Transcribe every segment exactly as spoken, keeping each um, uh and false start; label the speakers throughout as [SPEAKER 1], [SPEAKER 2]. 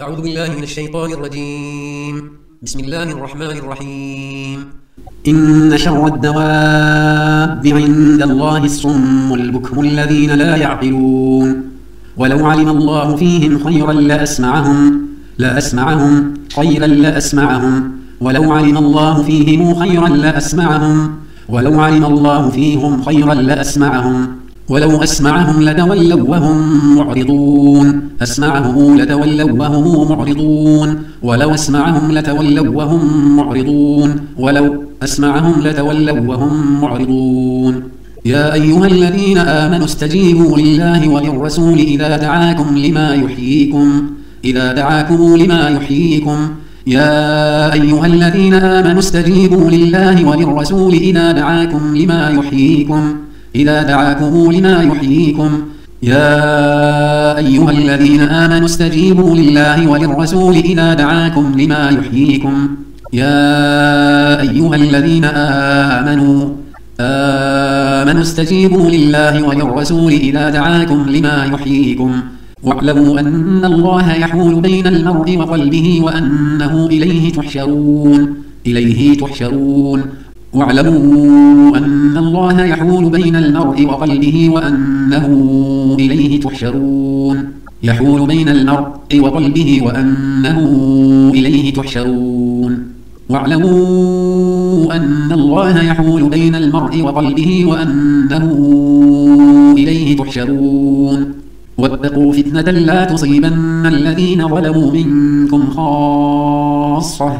[SPEAKER 1] أعوذ بالله من الشيطان الرجيم. بسم الله الرحمن الرحيم.
[SPEAKER 2] إن شر الدواب عند الله الصم البكم الذين لا يعقلون ولو علم الله فيهم خيرا لأسمعهم لأسمعهم خيرا لأسمعهم ولو علم الله فيهم خيرا لأسمعهم ولو علم الله فيهم خيرا لأسمعهم ولو أسمعهم لتولوا وهم معرضون أسمعهم لتولوا وهم معرضون ولو أسمعهم لتولوا وهم معرضون ولو أسمعهم لتولوا وهم معرضون يا أيها الذين آمنوا استجيبوا لله وللرسول إذا دعاكم لما يحييكم إذا دعاكم لما يحييكم يا أيها الذين آمنوا استجيبوا لله وللرسول إذا دعاكم لما يحييكم إذا دعاكم لما يحييكم يا أيها الذين آمنوا استجيبوا لله وللرسول إذا دعاكم لما يحييكم يا أيها الذين آمنوا آمنوا استجيبوا لله وللرسول إذا دعاكم لما يحييكم واعلموا أن الله يحول بين المرء وقلبه وأنه إليه تحشرون إليه تحشرون واعلموا أن الله يحول بين المرء وقلبه وأنه إليه تحشرون يحول بين المرء وقلبه وأنه إليه تحشرون واعلموا أن الله يحول بين المرء وقلبه وأنه إليه تحشرون واتقوا فتنة لا تصيبن الذين ظلموا منكم خاصة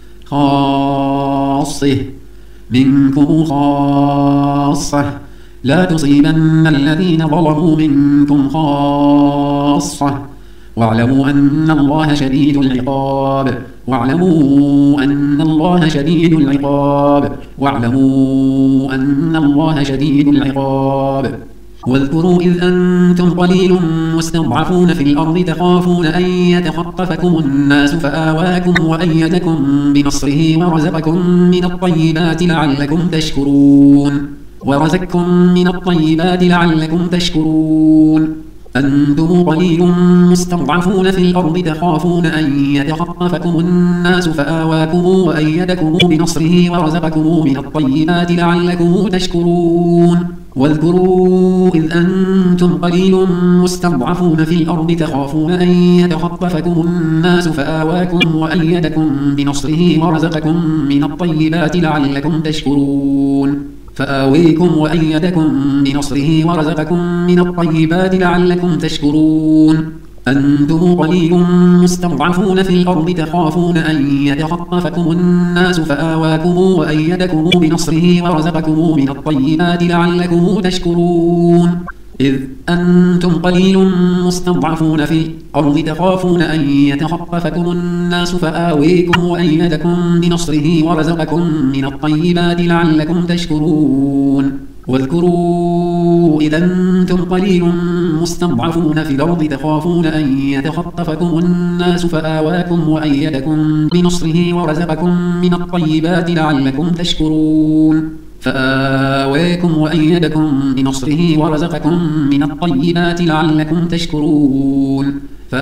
[SPEAKER 2] خاصة منكم خاصة لا تصيبن الذين ظلموا منكم خاصة واعلموا أن الله شديد العقاب واعلموا أن الله شديد العقاب واعلموا أن الله شديد العقاب واذكروا إذ أنتم قليل مستضعفون في الأرض تخافون أن يتخطفكم الناس فآواكم وأيدكم بنصره ورزقكم من الطيبات لعلكم تشكرون ورزقكم من الطيبات لعلكم تشكرون أنتم قليل مستضعفون في الأرض تخافون أن يتخطفكم الناس فآواكم وأيدكم بنصره ورزقكم من الطيبات لعلكم تشكرون واذكروا إذ أنتم قليل مستضعفون في الأرض تخافون أن يتخطفكم الناس فآواكم وأيدكم بنصره ورزقكم من الطيبات لعلكم تشكرون فآويكم وأيدكم بنصره ورزقكم من الطيبات لعلكم تشكرون أنتم قليل مستضعفون في الأرض تخافون أن يتخطفكم الناس فآواكم وأيدكم بنصره ورزقكم من الطيبات لعلكم تشكرون إذ أنتم قليل مستضعفون في الأرض تخافون أن يتخطفكم الناس فآويكم وأيدكم بنصره ورزقكم من الطيبات لعلكم تشكرون واذكروا إذا أنتم قليل مستضعفون في الأرض تخافون أن يتخطفكم الناس فآواكم وأيدكم بنصره ورزقكم من الطيبات لعلكم تشكرون فآواكم وأيدكم بنصره ورزقكم من الطيبات لعلكم تشكرون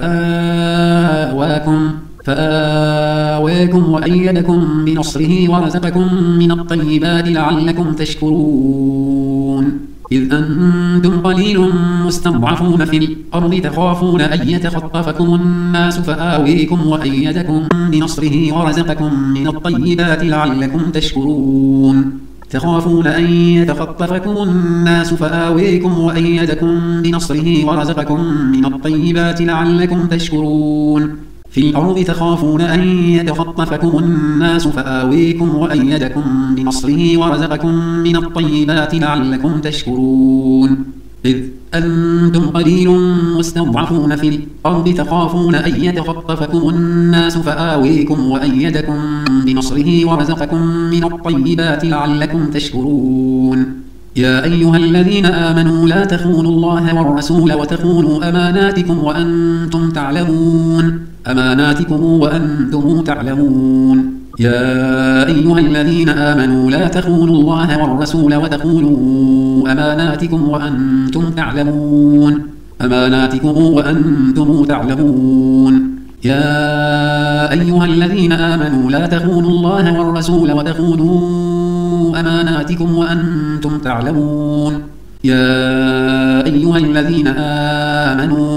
[SPEAKER 2] فآواكم فآواكم وأيدكم بنصره ورزقكم من الطيبات لعلكم تشكرون إذ أنتم قليل مستضعفون في الأرض تخافون أن يتخطفكم الناس فآويكم وأيدكم بنصره ورزقكم من الطيبات لعلكم تشكرون تخافون أن يتخطفكم الناس فآويكم وأيدكم بنصره ورزقكم من الطيبات لعلكم تشكرون في الأرض تخافون أن يتخطفكم الناس فآويكم وأيدكم بنصره ورزقكم من الطيبات لعلكم تشكرون إذ أنتم قليل مستضعفون في الأرض تخافون أن يتخطفكم الناس فآويكم وأيدكم بنصره ورزقكم من الطيبات لعلكم تشكرون يا أيها الذين آمنوا لا تخونوا الله والرسول وتخونوا أماناتكم وأنتم تعلمون أماناتكم وأنتم تعلمون يا أيها الذين آمنوا لا تخونوا الله والرسول وتخونوا أماناتكم وأنتم تعلمون أماناتكم وأنتم تعلمون يا أيها الذين آمنوا لا تخونوا الله والرسول وتخونوا أماناتكم وأنتم تعلمون يا أيها الذين آمنوا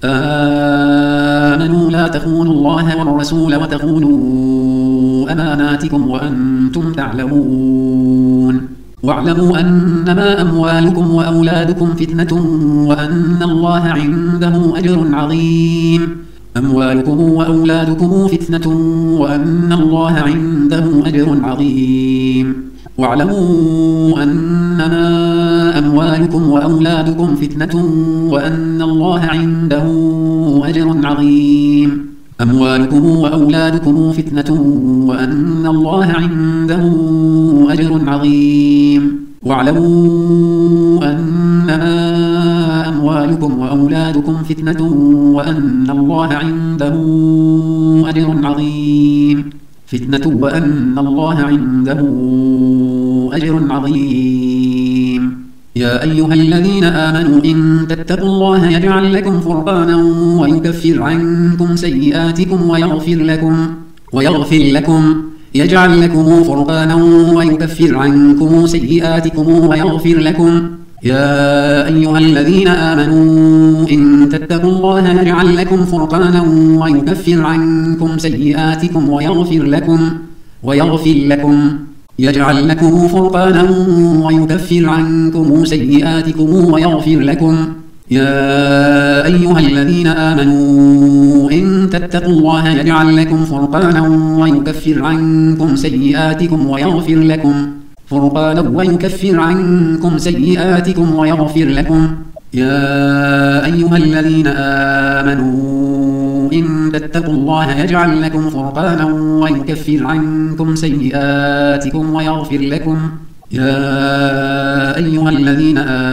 [SPEAKER 2] آمنوا لا تخونوا الله والرسول وتخونوا أماناتكم وأنتم تعلمون واعلموا أنما أموالكم وأولادكم فتنة وأن الله عنده أجر عظيم أموالكم وأولادكم فتنة وأن الله عنده أجر عظيم واعلموا أنما أموالكم وأولادكم فتنة وأن الله عنده أجر عظيم أموالكم وأولادكم فتنة وأن الله عنده أجر عظيم واعلموا أنما أموالكم وأولادكم فتنة وأن الله عنده أجر عظيم فتنة وأن الله عنده أجر عظيم يا أيها الذين آمنوا إن تتقوا الله يجعل لكم فرقانا ويكفر عنكم سيئاتكم ويغفر لكم ويغفر لكم يجعل لكم فرقانا ويكفر عنكم سيئاتكم ويغفر لكم يا أيها الذين آمنوا إن تتقوا الله يجعل لكم فرقانا ويكفر عنكم سيئاتكم ويغفر لكم ويغفر لكم يجعل لكم فرقانا ويكفر عنكم سيئاتكم ويغفر لكم يا أيها الذين آمنوا إن تتقوا الله يجعل لكم فرقانا ويكفر عنكم سيئاتكم ويغفر لكم فرقانا ويكفر عنكم سيئاتكم ويغفر لكم يا أيها الذين آمنوا إن تتقوا الله يجعل لكم فرقانا ويكفر عنكم سيئاتكم ويغفر لكم يا أيها الذين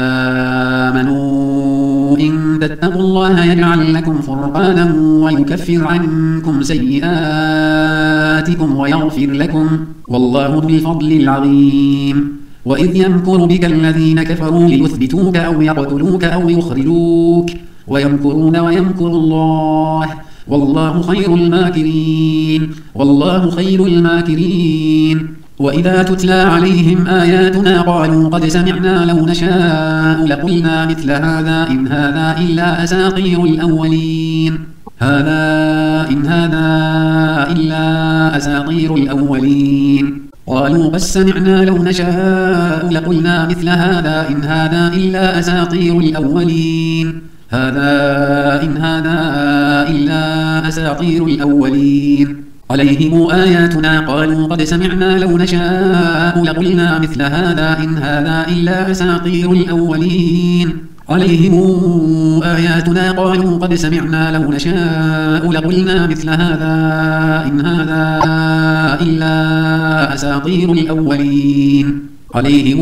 [SPEAKER 2] آمنوا إن تتقوا الله يجعل لكم فرقانا ويكفر عنكم سيئاتكم ويغفر لكم والله ذو الفضل العظيم وإذ يمكر بك الذين كفروا ليثبتوك أو يقتلوك أو يخرجوك ويمكرون ويمكر الله والله خير الماكرين والله خير الماكرين وإذا تتلى عليهم آياتنا قالوا قد سمعنا لو نشاء لقلنا مثل هذا إن هذا إلا أساطير الأولين هذا إن هذا إلا أساطير الأولين قالوا بس سمعنا لو نشاء لقلنا مثل هذا إن هذا إلا أساطير الأولين هذا إن هذا إلا أساطير الأولين عليهم آياتنا قالوا قد سمعنا لو نشاء لقلنا مثل هذا إن هذا إلا أساطير الأولين عليهم آياتنا قالوا قد سمعنا لو نشاء لقلنا مثل هذا إن هذا إلا أساطير الأولين عليهم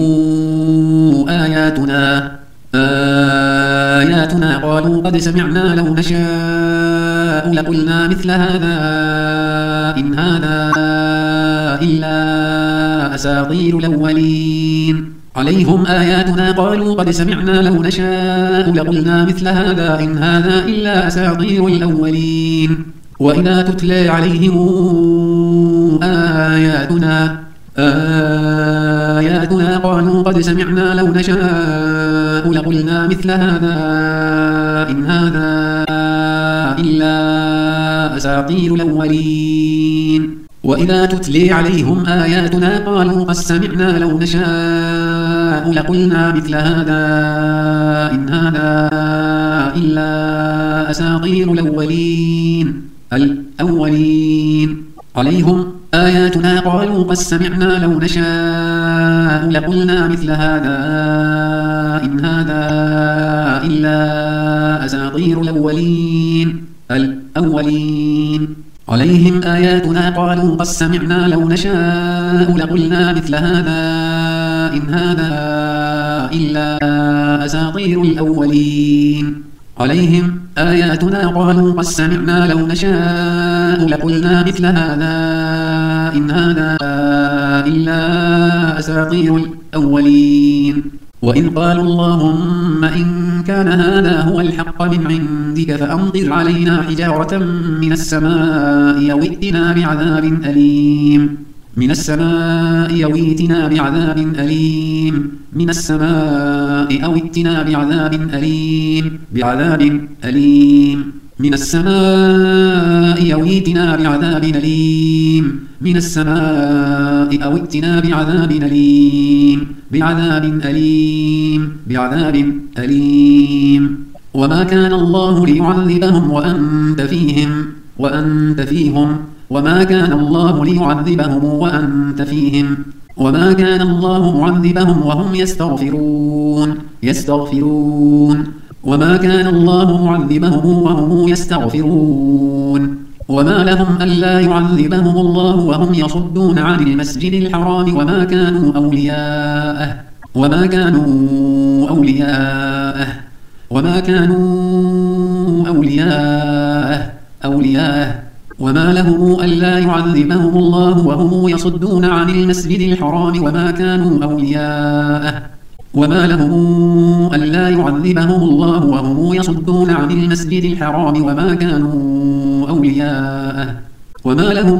[SPEAKER 2] آياتنا آياتنا قالوا قد سمعنا لو نشاء لقلنا مثل هذا إن هذا إلا أساطير الأولين عليهم آياتنا قالوا قد سمعنا لو نشاء لقلنا مثل هذا إن هذا إلا أساطير الأولين وإذا تتلى عليهم آياتنا آياتنا قالوا قد سمعنا لو نشاء لقلنا مثل هذا إن هذا إلا أساطير الأولين وإذا تتلي عليهم آياتنا قالوا قد سمعنا لو نشاء لقلنا مثل هذا إن هذا إلا أساطير الأولين الأولين عليهم آياتنا قالوا قد سمعنا لو نشاء لقلنا مثل هذا إن هذا إلا أساطير الأولين الأولين عليهم آياتنا قالوا قد سمعنا لو نشاء لقلنا مثل هذا إن هذا إلا أساطير الأولين عليهم آياتنا قالوا قد سمعنا لو نشاء لقلنا مثل هذا إن هذا إلا أساطير الأولين وإذ قالوا اللهم إن كان هذا هو الحق من عندك فأمطر علينا حجارة من السماء أو ائتنا بعذاب أليم من السماء أو ائتنا بعذاب أليم من السماء أو ائتنا بعذاب أليم بعذاب أليم من السماء أو ائتنا بعذاب أليم من السماء أو ائتنا بعذاب أليم بعذاب أليم بعذاب أليم وما كان الله ليعذبهم وأنت فيهم وأنت فيهم وما كان الله ليعذبهم وأنت فيهم وما كان الله معذبهم وهم يستغفرون يستغفرون وما كان الله معذبهم وهم يستغفرون وما لهم ألا يعذبهم الله وهم يصدون عن المسجد الحرام وما كانوا أولياءه وما كانوا أولياءه وما كانوا أولياءه أولياءه وما لهم ألا يعذبهم الله وهم يصدون عن المسجد الحرام وما كانوا أولياءه وما لهم ألا يعذبهم الله وهم يصدون عن المسجد الحرام وما كانوا أولياءه وما لهم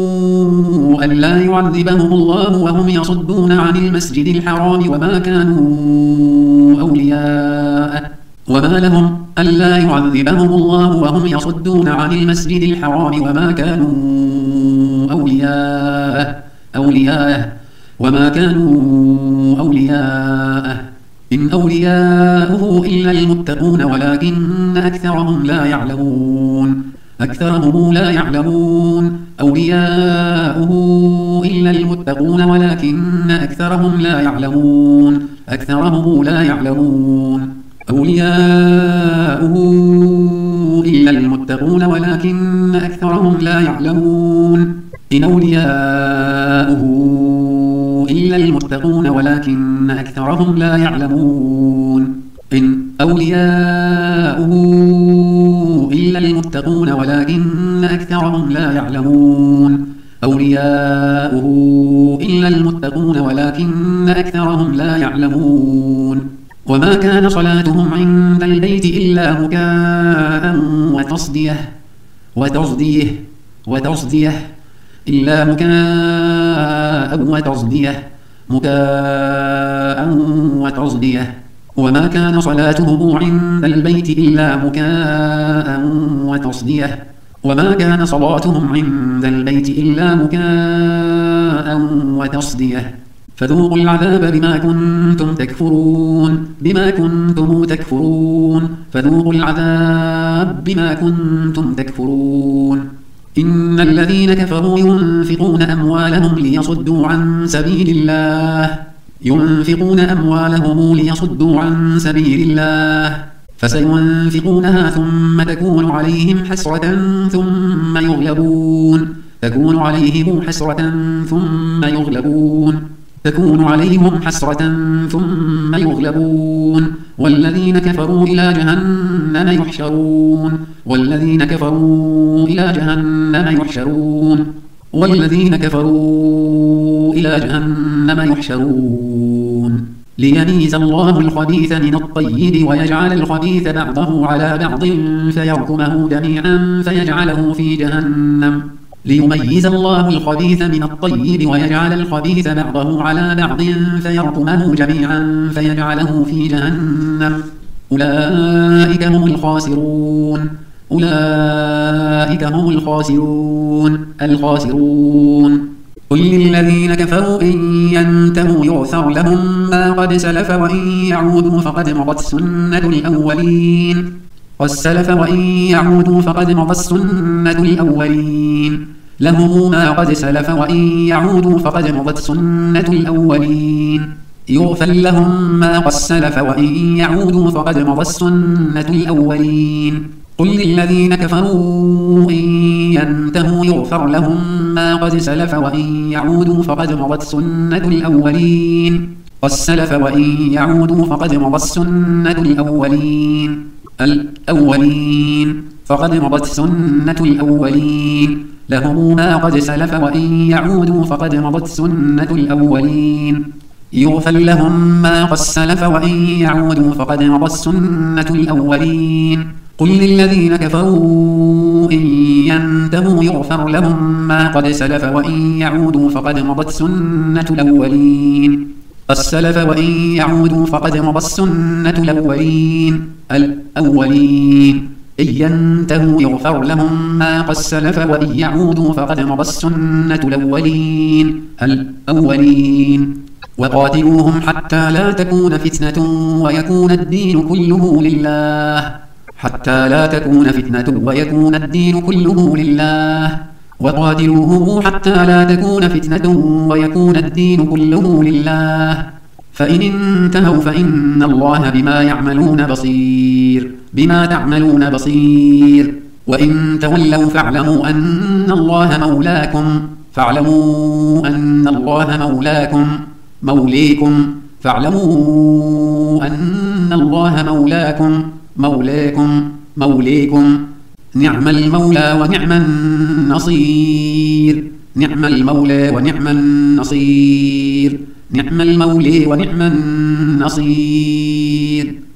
[SPEAKER 2] ألا يعذبهم الله وهم يصدون عن المسجد الحرام وما كانوا أولياءه وما لهم ألا يعذبهم الله وهم يصدون عن المسجد الحرام وما كانوا أولياءه أولياءه وما كانوا أولياءه إن أولياؤه إلا المتقون ولكن أكثرهم لا يعلمون أكثرهم لا يعلمون أولياؤه إلا المتقون ولكن أكثرهم لا يعلمون أكثرهم لا يعلمون أولياؤه إلا المتقون ولكن أكثرهم لا يعلمون إن أولياؤه إلا المتقون ولكن أكثرهم لا يعلمون إن أولياؤه إلا المتقون ولكن أكثرهم لا يعلمون أولياؤه إلا المتقون ولكن أكثرهم لا يعلمون وما كان صلاتهم عند البيت إلا مكاء وتصدية وتصديه وتصديه إلا مكاء وتصديه مكاء وتصديه وما كان صلاتهم عند البيت إلا مكاء وتصديه وما كان صلاتهم عند البيت إلا مكاء وتصديه فذوقوا العذاب بما كنتم تكفرون بما كنتم تكفرون فذوقوا العذاب بما كنتم تكفرون إن الذين كفروا ينفقون أموالهم ليصدوا عن سبيل الله ينفقون أموالهم ليصدوا عن سبيل الله فسينفقونها ثم تكون عليهم حسرة ثم يغلبون تكون عليهم حسرة ثم يغلبون تكون عليهم حسرة ثم يغلبون والذين كفروا إلى جهنم يحشرون والذين كفروا إلى جهنم يحشرون والذين كفروا إلى جهنم يحشرون ليميز الله الخبيث من الطيب ويجعل الخبيث بعضه على بعض فيركمه جميعا فيجعله في جهنم ليميز الله الخبيث من الطيب ويجعل الخبيث بعضه على بعض فيركمه جميعا فيجعله في جهنم أولئك هم الخاسرون أولئك هم الخاسرون الخاسرون قل للذين كفروا إن ينتهوا يغفر لهم ما قد سلف وإن يعودوا فقد مضت سنة الأولين والسلف وإن يعودوا فقد مضت السنة الأولين لهم ما قد سلف وإن يعودوا فقد مضت سنة الأولين يغفر لهم ما قد سلف وإن يعودوا فقد مضت سنة الأولين قل للذين كفروا إن ينتهوا يغفر لهم ما قد سلف وإن يعودوا فقد مضت سنة الأولين والسلف وإن يعودوا فقد مضت سنة الأولين الأولين فقد مضت سنة الأولين لهم ما قد سلف وإن يعودوا فقد مضت سنة الأولين يغفر لهم ما قد سلف وإن يعودوا فقد مضت سنة الأولين قل للذين كفروا إن ينتهوا يغفر لهم ما قد سلف وإن يعودوا فقد مضت سنة الأولين السلف وإن يعودوا فقد مضت سنة الأولين الأولين إن ينتهوا يغفر لهم ما قد سلف وإن يعودوا فقد مضت سنة الأولين الأولين وقاتلوهم حتى لا تكون فتنة ويكون الدين كله لله حتى لا تكون فتنة ويكون الدين كله لله وقاتلوهم حتى لا تكون فتنة ويكون الدين كله لله فإن انتهوا فإن الله بما يعملون بصير بما تعملون بصير وإن تولوا فاعلموا أن الله مولاكم فاعلموا أن الله مولاكم موليكم فاعلموا أن الله مولاكم مولاكم موليكم نعم المولى ونعم النصير نعم المولى ونعم النصير نعم المولى ونعم النصير